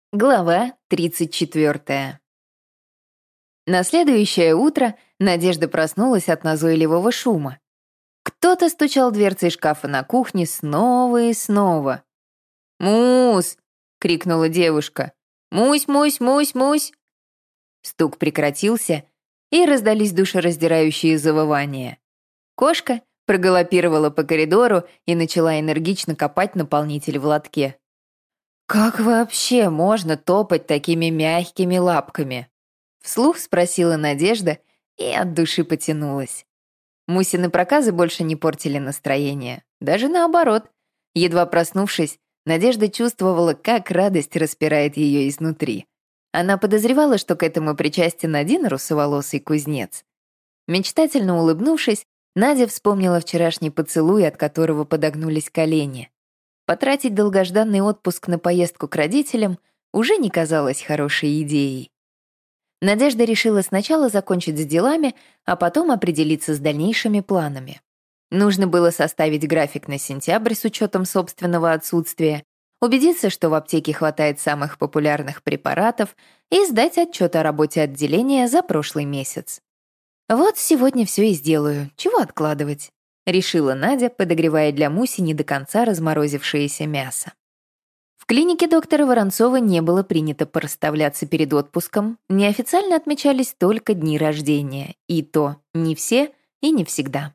Глава 34. На следующее утро Надежда проснулась от назойливого шума. Кто-то стучал дверцей шкафа на кухне снова и снова. «Мус!» — крикнула девушка. «Мусь, мусь, мусь, мусь!» Стук прекратился, и раздались душераздирающие завывания. Кошка прогалопировала по коридору и начала энергично копать наполнитель в лотке. «Как вообще можно топать такими мягкими лапками?» Вслух спросила Надежда и от души потянулась. Мусины проказы больше не портили настроение. Даже наоборот. Едва проснувшись, Надежда чувствовала, как радость распирает ее изнутри. Она подозревала, что к этому причастен один русоволосый кузнец. Мечтательно улыбнувшись, Надя вспомнила вчерашний поцелуй, от которого подогнулись колени. Потратить долгожданный отпуск на поездку к родителям уже не казалось хорошей идеей. Надежда решила сначала закончить с делами, а потом определиться с дальнейшими планами. Нужно было составить график на сентябрь с учетом собственного отсутствия, убедиться, что в аптеке хватает самых популярных препаратов, и сдать отчет о работе отделения за прошлый месяц. «Вот сегодня все и сделаю, чего откладывать?» — решила Надя, подогревая для Муси не до конца разморозившееся мясо. В клинике доктора Воронцова не было принято порасставляться перед отпуском, неофициально отмечались только дни рождения, и то не все и не всегда.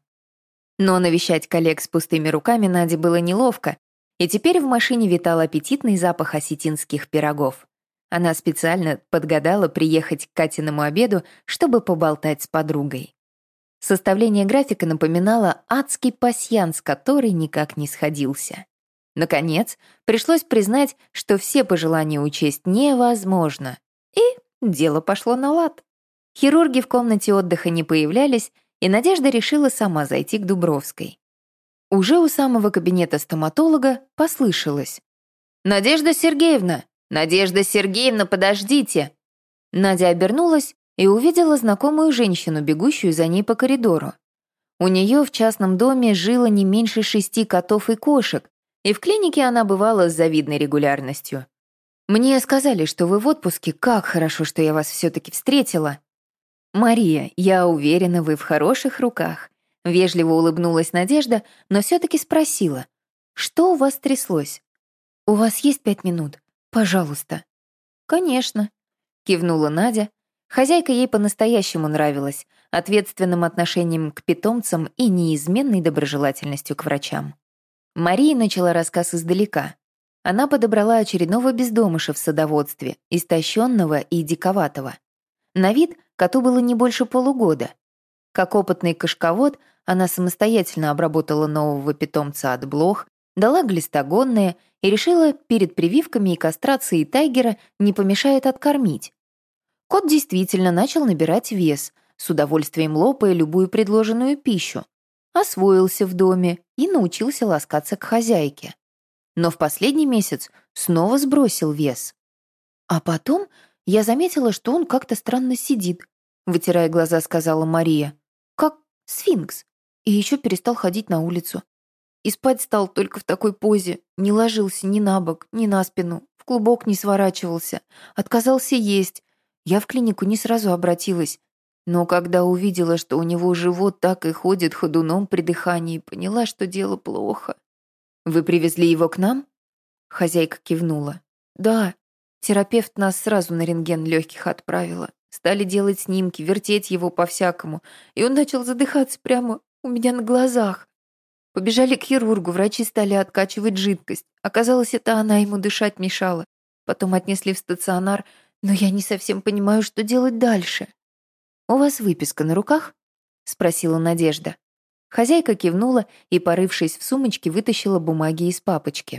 Но навещать коллег с пустыми руками Наде было неловко, и теперь в машине витал аппетитный запах осетинских пирогов. Она специально подгадала приехать к Катиному обеду, чтобы поболтать с подругой. Составление графика напоминало адский пасьянс, который никак не сходился. Наконец, пришлось признать, что все пожелания учесть невозможно. И дело пошло на лад. Хирурги в комнате отдыха не появлялись, и Надежда решила сама зайти к Дубровской. Уже у самого кабинета стоматолога послышалось: «Надежда Сергеевна! Надежда Сергеевна, подождите!» Надя обернулась и увидела знакомую женщину, бегущую за ней по коридору. У нее в частном доме жило не меньше 6 котов и кошек, и в клинике она бывала с завидной регулярностью. «Мне сказали, что вы в отпуске, как хорошо, что я вас все-таки встретила». «Мария, я уверена, вы в хороших руках», — вежливо улыбнулась Надежда, но все-таки спросила: «Что у вас тряслось?» «У вас есть 5 минут? Пожалуйста». «Конечно», — кивнула Надя. Хозяйка ей по-настоящему нравилась, ответственным отношением к питомцам и неизменной доброжелательностью к врачам. Мария начала рассказ издалека. Она подобрала очередного бездомыша в садоводстве, истощенного и диковатого. На вид коту было не больше полугода. Как опытный кошковод, она самостоятельно обработала нового питомца от блох, дала глистогонное и решила, перед прививками и кастрацией тайгера не помешает откормить. Кот действительно начал набирать вес, с удовольствием лопая любую предложенную пищу, освоился в доме и научился ласкаться к хозяйке. Но в последний месяц снова сбросил вес. А потом я заметила, что он как-то странно сидит, вытирая глаза, сказала Мария, как сфинкс, и еще перестал ходить на улицу. И спать стал только в такой позе, не ложился ни на бок, ни на спину, в клубок не сворачивался, отказался есть. Я в клинику не сразу обратилась, но когда увидела, что у него живот так и ходит ходуном при дыхании, поняла, что дело плохо. «Вы привезли его к нам?» Хозяйка кивнула. «Да, терапевт нас сразу на рентген легких отправила. Стали делать снимки, вертеть его по-всякому, и он начал задыхаться прямо у меня на глазах. Побежали к хирургу, врачи стали откачивать жидкость. Оказалось, это она ему дышать мешала. Потом отнесли в стационар, но я не совсем понимаю, что делать дальше». «У вас выписка на руках?» — спросила Надежда. Хозяйка кивнула и, порывшись в сумочке, вытащила бумаги из папочки.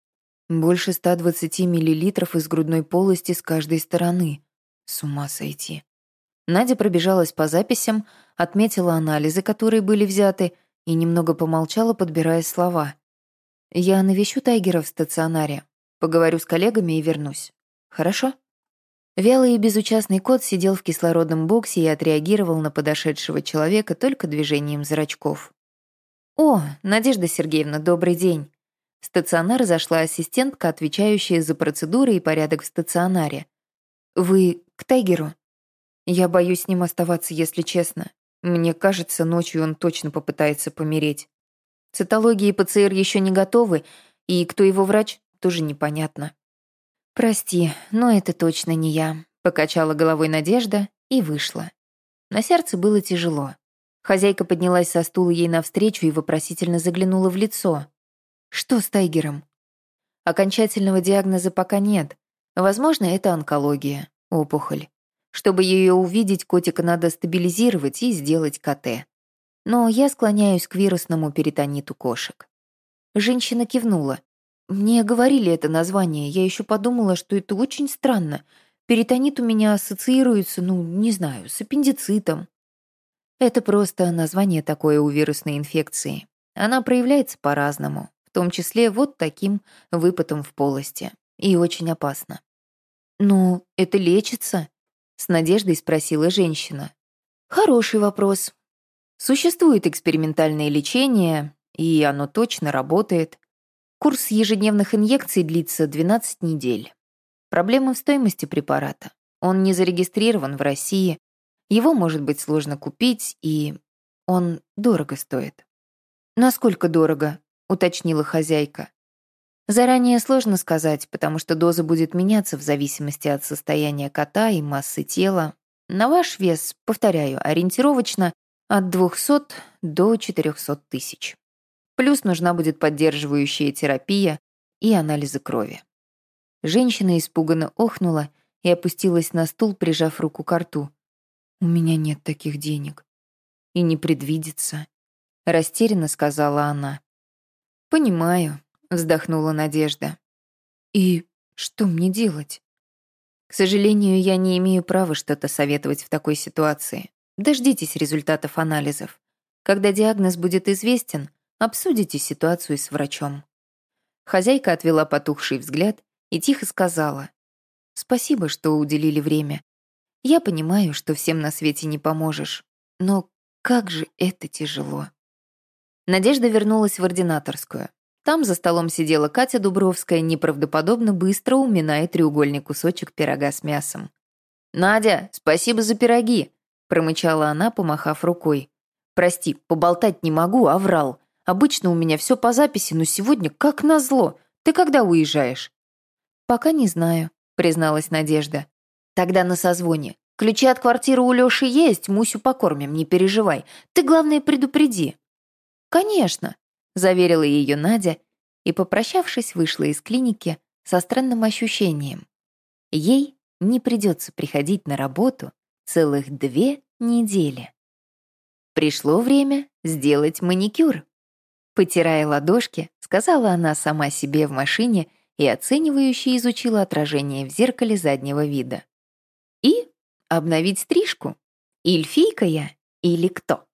«Больше 120 миллилитров из грудной полости с каждой стороны. С ума сойти». Надя пробежалась по записям, отметила анализы, которые были взяты, и немного помолчала, подбирая слова. «Я навещу Тайгера в стационаре, поговорю с коллегами и вернусь. Хорошо?» Вялый и безучастный кот сидел в кислородном боксе и отреагировал на подошедшего человека только движением зрачков. «О, Надежда Сергеевна, добрый день. В стационар зашла ассистентка, отвечающая за процедуры и порядок в стационаре. «Вы к Тайгеру?» «Я боюсь с ним оставаться, если честно. Мне кажется, ночью он точно попытается помереть. Цитология и ПЦР еще не готовы, и кто его врач, тоже непонятно». «Прости, но это точно не я», — покачала головой Надежда и вышла. На сердце было тяжело. Хозяйка поднялась со стула ей навстречу и вопросительно заглянула в лицо. «Что с Тайгером?» «Окончательного диагноза пока нет. Возможно, это онкология, опухоль. Чтобы ее увидеть, котика надо стабилизировать и сделать КТ. Но я склоняюсь к вирусному перитониту кошек». Женщина кивнула. «Мне говорили это название, я еще подумала, что это очень странно. Перитонит у меня ассоциируется, не знаю, с аппендицитом». Это просто название такое у вирусной инфекции. Она проявляется по-разному, в том числе вот таким выпадом в полости. И очень опасно. «Ну, это лечится?» — с надеждой спросила женщина. «Хороший вопрос. Существует экспериментальное лечение, и оно точно работает. Курс ежедневных инъекций длится 12 недель. Проблема в стоимости препарата. Он не зарегистрирован в России, его, может быть, сложно купить, и он дорого стоит». «Насколько дорого?» — уточнила хозяйка. «Заранее сложно сказать, потому что доза будет меняться в зависимости от состояния кота и массы тела. На ваш вес, повторяю, ориентировочно от 200 до 400 тысяч. Плюс нужна будет поддерживающая терапия и анализы крови». Женщина испуганно охнула и опустилась на стул, прижав руку к рту. «У меня нет таких денег. И не предвидится», — растерянно сказала она. «Понимаю», — вздохнула Надежда. «И что мне делать?» «К сожалению, я не имею права что-то советовать в такой ситуации. Дождитесь результатов анализов. Когда диагноз будет известен, обсудите ситуацию с врачом». Хозяйка отвела потухший взгляд и тихо сказала: «Спасибо, что уделили время. Я понимаю, что всем на свете не поможешь, но как же это тяжело». Надежда вернулась в ординаторскую. Там за столом сидела Катя Дубровская, неправдоподобно быстро уминая треугольный кусочек пирога с мясом. «Надя, спасибо за пироги!» — промычала она, помахав рукой. «Прости, поболтать не могу, а врал. Обычно у меня все по записи, но сегодня как назло. Ты когда уезжаешь?» «Пока не знаю», — призналась Надежда. «Тогда на созвоне. Ключи от квартиры у Лёши есть, Мусю покормим, не переживай. Ты, главное, предупреди». «Конечно», — заверила ее Надя и, попрощавшись, вышла из клиники со странным ощущением. Ей не придется приходить на работу целых 2 недели. Пришло время сделать маникюр. Потирая ладошки, сказала она сама себе в машине и оценивающе изучила отражение в зеркале заднего вида. И обновить стрижку. Эльфийка я или кто?